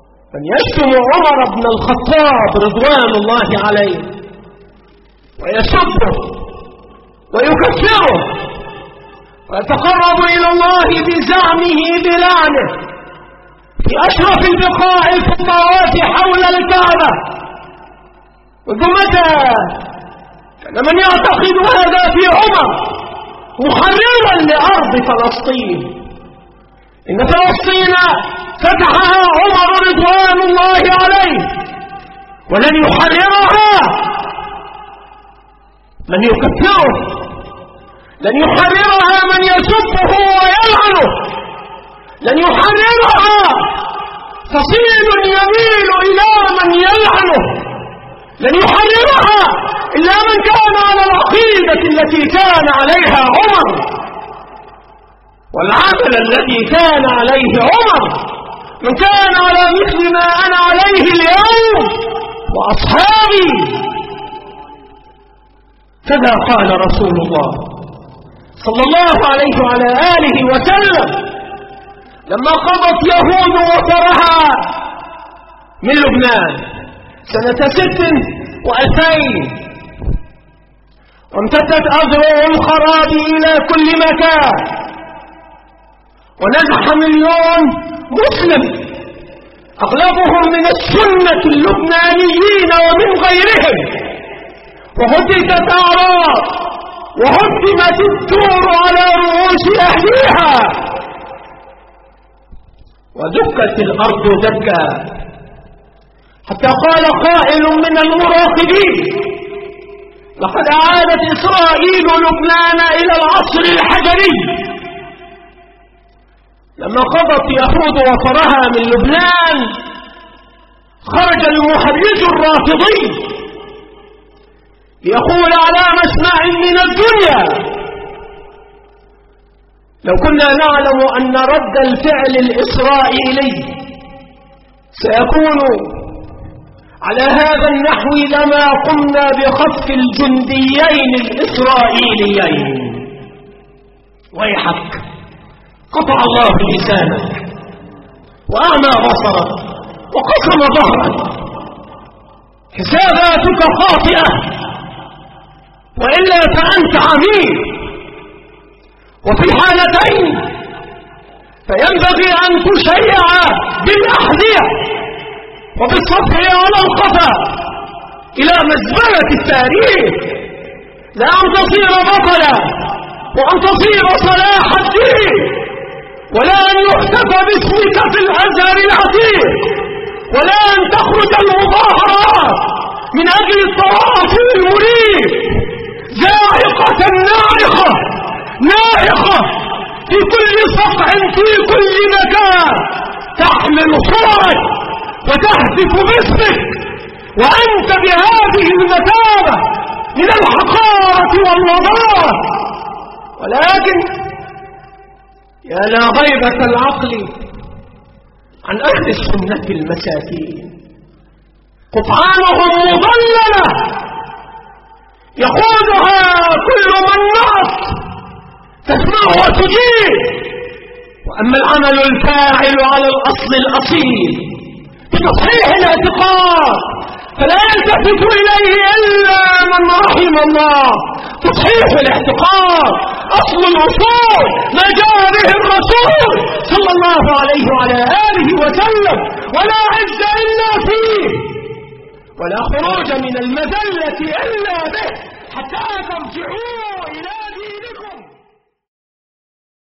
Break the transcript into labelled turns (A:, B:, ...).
A: من يشتم عمر بن الخطاب رضوان الله عليه ويسبه ويكفره ويتقرب إلى الله بزعمه بلعنه في أشرف البقاع في الطواف حول الكعبة. منذ متى كان من يعتقد هذا في عمر محررا لأرض فلسطين؟ إن فلسطين فتحها عمر رضوان الله عليه ولن يحررها من يكفره، لن يحررها من يسبه ويلعنه، لن يحررها فصيل يميل إلى من يلعنه، لن يحررها إلا من كان على العقيدة التي كان عليها عمر والعمل الذي كان عليه عمر. من كان على مثل ما أنا عليه اليوم وأصحابي. كذا قال رسول الله صلى الله عليه وعلى آله وسلم لما قضت يهود وطرها من لبنان سنة 26 وامتدت أذرع الخراب إلى كل مكان ونزح 1,000,000 مسلم أغلبهم من السنة اللبنانيين ومن غيرهم، وهددت أعراض وهدمت الدور على رؤوس أهليها ودكت الأرض دكا، حتى قال قائل من المراقبين لقد أعادت إسرائيل لبنان إلى العصر الحجري. لما قضت يهود وطرها من لبنان خرج المحرج الرافضي ليقول على مسمع من الدنيا لو كنا نعلم أن رد الفعل الإسرائيلي سيكون على هذا النحو لما قمنا بخطف الجنديين الإسرائيليين. ويحك، قطع الله لسانك وأعمى بصرك وقسم ظهرك. حساباتك خاطئة وإلا فأنت عميل. وفي الحالتين فينبغي أن تشيع بالأحذية وبالصفح على القفا إلى مزبلة التاريخ، لا أن تصير بطلا وأن تصير صلاح الدين، ولا أن يحتفى باسمك في الأزهر العتيق، ولا أن تخرج المظاهرات من أجل الطواف المريب زاعقة نائخة نائخة في كل صفع في كل مكان تحمل صورك وتهتف باسمك وأنت بهذه المثابة من الحقارة والوضاء. ولكن يا لا غيبة العقل عن أهل السنة المساكين، قطعانهم مضللة يقودها كل من نعت تسمع وتجيب. وأما العمل الفاعل على الأصل الأصيل بتصحيح الاعتقاد فلا يلتفت إليه إلا من رحم الله. تصحيح الاعتقاد أصل الأصول ما جاء به الرسول صلى الله عليه وعلى آله وسلم، ولا عز إلا فيه ولا خروج من المذلة إلا به حتى ترجعوا إلى